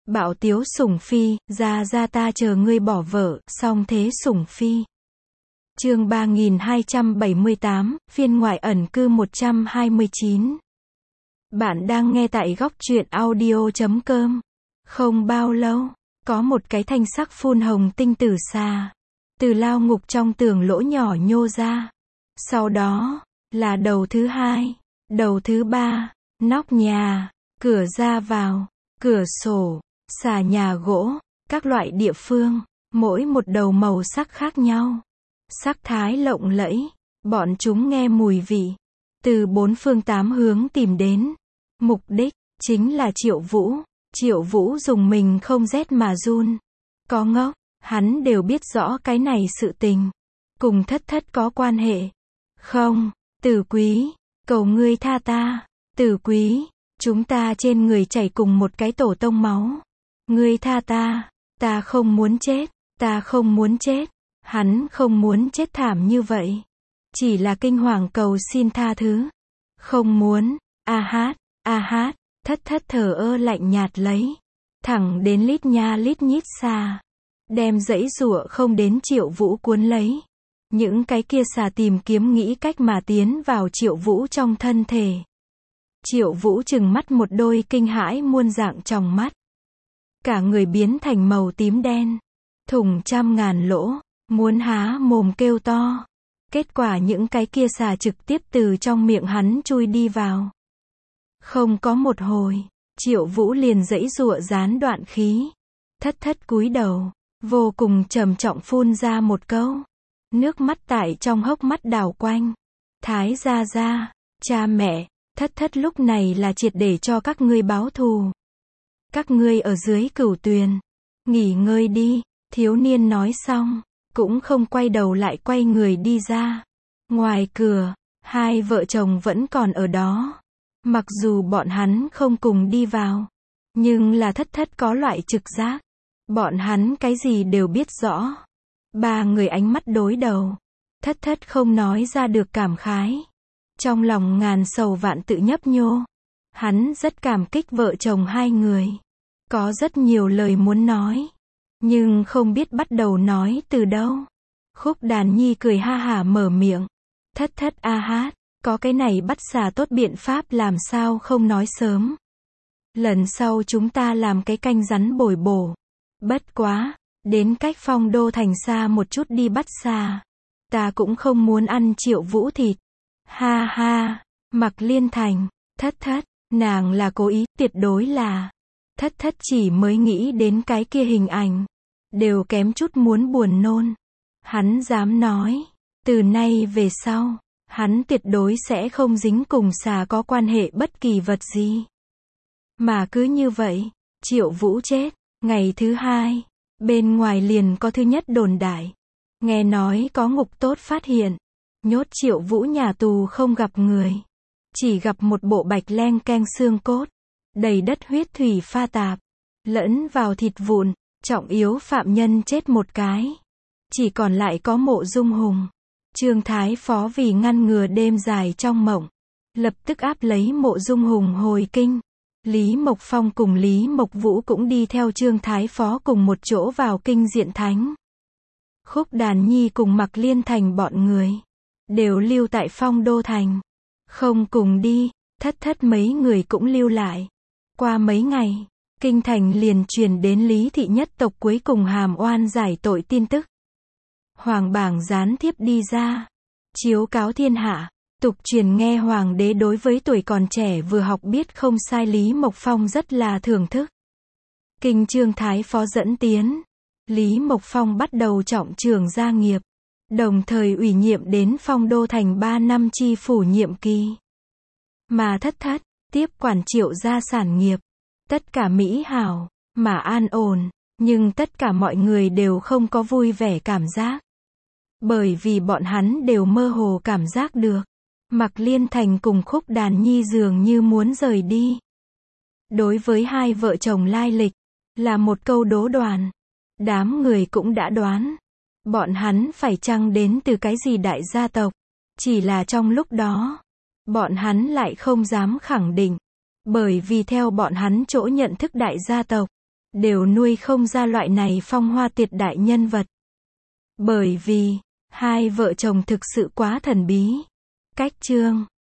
Bạo tiếu sủng phi, ra ta chờ ngươi bỏ vợ, song thế sủng phi. Chương 3278, phiên ngoại ẩn cư 129. Bạn đang nghe tại góc truyện audio.com. Không bao lâu, có một cái thanh sắc phun hồng tinh tử xà từ lao ngục trong tường lỗ nhỏ nhô ra. Sau đó là đầu thứ hai, đầu thứ ba, nóc nhà, cửa ra vào, cửa sổ, xà nhà gỗ, các loại địa phương, mỗi một đầu màu sắc khác nhau, sắc thái lộng lẫy. Bọn chúng nghe mùi vị từ bốn phương tám hướng tìm đến. Mục đích chính là Triệu Vũ. Triệu Vũ dùng mình không rét mà run. Có ngốc, hắn đều biết rõ cái này sự tình cùng thất thất có quan hệ. Không, Tử Quý, cầu ngươi tha ta. Tử Quý, chúng ta trên người chảy cùng một cái tổ tông máu. Ngươi tha ta, ta không muốn chết, ta không muốn chết. Hắn không muốn chết thảm như vậy, chỉ là kinh hoàng cầu xin tha thứ. Không muốn, a hát, thất thất thờ ơ lạnh nhạt lấy, thẳng đến lít nha lít nhít xà, đem dãy giụa không đến Triệu Vũ cuốn lấy. Những cái kia xà tìm kiếm nghĩ cách mà tiến vào Triệu Vũ trong thân thể. Triệu Vũ trừng mắt một đôi kinh hãi muôn dạng tròng mắt, cả người biến thành màu tím đen, thủng trăm ngàn lỗ, muốn há mồm kêu to. Kết quả những cái kia xà trực tiếp từ trong miệng hắn chui đi vào. Không có một hồi, Triệu Vũ liền giãy giụa gián đoạn khí. Thất thất cúi đầu, vô cùng trầm trọng phun ra một câu. Nước mắt tại trong hốc mắt đảo quanh. Thái gia gia, cha mẹ, thất thất lúc này là triệt để cho các ngươi báo thù. Các ngươi ở dưới cửu tuyền, nghỉ ngơi đi. Thiếu niên nói xong, cũng không quay đầu lại quay người đi ra. Ngoài cửa, hai vợ chồng vẫn còn ở đó. Mặc dù bọn hắn không cùng đi vào, nhưng là thất thất có loại trực giác. Bọn hắn cái gì đều biết rõ. Ba người ánh mắt đối đầu. Thất thất không nói ra được cảm khái. Trong lòng ngàn sầu vạn tự nhấp nhô. Hắn rất cảm kích vợ chồng hai người. Có rất nhiều lời muốn nói, nhưng không biết bắt đầu nói từ đâu. Khúc Đàn Nhi cười ha hả mở miệng. Thất thất a hát, có cái này bắt xà tốt biện pháp làm sao không nói sớm. Lần sau chúng ta làm cái canh rắn bồi bổ. Bất quá, đến cách Phong Đô thành xa một chút đi bắt xà. Ta cũng không muốn ăn Triệu Vũ thịt. Ha ha, Mặc Liên Thành, thất thất, nàng là cố ý, tuyệt đối là. Thất thất chỉ mới nghĩ đến cái kia hình ảnh, đều kém chút muốn buồn nôn. Hắn dám nói, từ nay về sau, hắn tuyệt đối sẽ không dính cùng xà có quan hệ bất kỳ vật gì. Mà cứ như vậy, Triệu Vũ chết. Ngày thứ hai, bên ngoài liền có thứ nhất đồn đại. Nghe nói có ngục tốt phát hiện, nhốt Triệu Vũ nhà tù không gặp người, chỉ gặp một bộ bạch leng keng xương cốt, đầy đất huyết thủy pha tạp, lẫn vào thịt vụn. Trọng yếu phạm nhân chết một cái, chỉ còn lại có Mộ Dung Hùng. Trương Thái Phó vì ngăn ngừa đêm dài trong mộng, lập tức áp lấy Mộ Dung Hùng hồi kinh. Lý Mộc Phong cùng Lý Mộc Vũ cũng đi theo Trương Thái Phó cùng một chỗ vào kinh diện thánh. Khúc Đàn Nhi cùng Mặc Liên Thành bọn người đều lưu tại Phong Đô thành, không cùng đi. Thất thất mấy người cũng lưu lại. Qua mấy ngày, kinh thành liền truyền đến Lý thị nhất tộc cuối cùng hàm oan giải tội tin tức. Hoàng bảng gián thiếp đi ra, chiếu cáo thiên hạ. Tục truyền nghe hoàng đế đối với tuổi còn trẻ vừa học biết không sai Lý Mộc Phong rất là thưởng thức. Kinh Trương Thái Phó dẫn tiến, Lý Mộc Phong bắt đầu trọng trưởng gia nghiệp, đồng thời ủy nhiệm đến Phong Đô thành 3 năm chi phủ nhiệm kỳ. Mà thất thất, tiếp quản Triệu gia sản nghiệp. Tất cả mỹ hảo, mà an ổn, nhưng tất cả mọi người đều không có vui vẻ cảm giác. Bởi vì bọn hắn đều mơ hồ cảm giác được, Mặc Liên Thành cùng Khúc Đàn Nhi dường như muốn rời đi. Đối với hai vợ chồng lai lịch, là một câu đố đoán. Đám người cũng đã đoán, bọn hắn phải chăng đến từ cái gì đại gia tộc. Chỉ là trong lúc đó, bọn hắn lại không dám khẳng định. Bởi vì theo bọn hắn chỗ nhận thức đại gia tộc, đều nuôi không ra loại này phong hoa tuyệt đại nhân vật. Bởi vì, hai vợ chồng thực sự quá thần bí. Cách chương